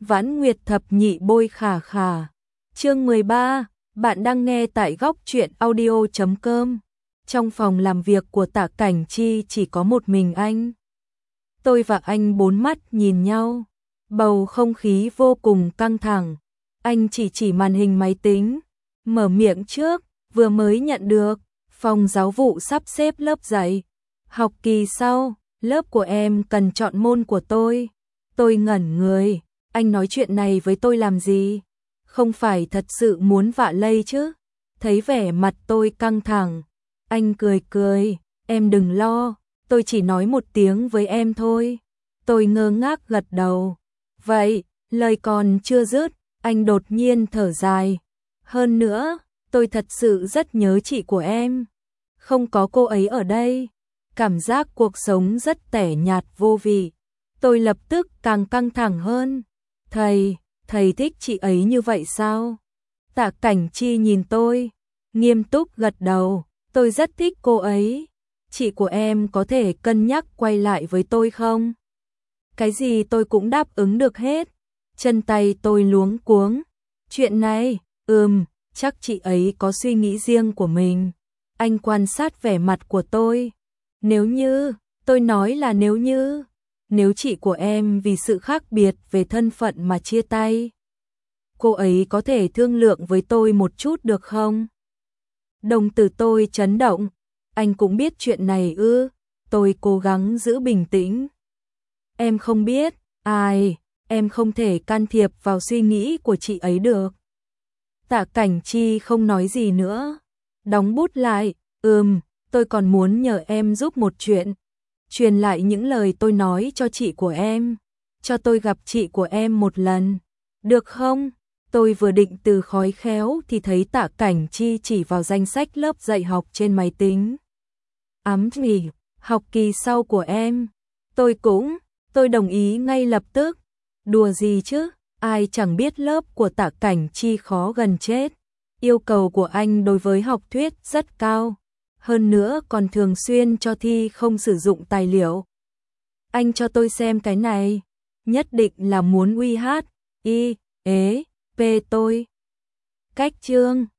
Vãn Nguyệt thập nhị bôi khà khà. Chương 13, bạn đang nghe tại góc truyện audio.com. Trong phòng làm việc của Tạ Cảnh Chi chỉ có một mình anh. Tôi và anh bốn mắt nhìn nhau, bầu không khí vô cùng căng thẳng. Anh chỉ màn hình máy tính, mở miệng trước, vừa mới nhận được, phòng giáo vụ sắp xếp lớp dạy. Học kỳ sau, lớp của em cần chọn môn của tôi. Tôi ngẩn người, anh nói chuyện này với tôi làm gì? Không phải thật sự muốn vạ lây chứ? Thấy vẻ mặt tôi căng thẳng, anh cười cười, em đừng lo, tôi chỉ nói một tiếng với em thôi. Tôi ngơ ngác gật đầu. Vậy, lời còn chưa dứt, anh đột nhiên thở dài. Hơn nữa, tôi thật sự rất nhớ chị của em. Không có cô ấy ở đây, cảm giác cuộc sống rất tẻ nhạt vô vị. Tôi lập tức càng căng thẳng hơn. Thầy thích chị ấy như vậy sao? Tạ Cảnh Chi nhìn tôi, nghiêm túc gật đầu, tôi rất thích cô ấy. Chị của em có thể cân nhắc quay lại với tôi không? Cái gì tôi cũng đáp ứng được hết. Chân tay tôi luống cuống. Chuyện này, chắc chị ấy có suy nghĩ riêng của mình. Anh quan sát vẻ mặt của tôi. Nếu như, tôi nói là nếu chị của em vì sự khác biệt về thân phận mà chia tay, cô ấy có thể thương lượng với tôi một chút được không? Đồng tử tôi chấn động. Anh cũng biết chuyện này ư? Tôi cố gắng giữ bình tĩnh. Em không biết, em không thể can thiệp vào suy nghĩ của chị ấy được. Tạ Cảnh Chi không nói gì nữa. Đóng bút lại, tôi còn muốn nhờ em giúp một chuyện. Truyền lại những lời tôi nói cho chị của em. Cho tôi gặp chị của em một lần. Được không? Tôi vừa định từ khói khéo thì thấy Tạ Cảnh Chi chỉ vào danh sách lớp dạy học trên máy tính. Nghỉ, học kỳ sau của em. Tôi đồng ý ngay lập tức. Đùa gì chứ, ai chẳng biết lớp của Tạ Cảnh Chi khó gần chết. Yêu cầu của anh đối với học thuyết rất cao. Hơn nữa còn thường xuyên cho thi không sử dụng tài liệu. Anh cho tôi xem cái này. Nhất định là muốn uy hát, p tôi. Cách chương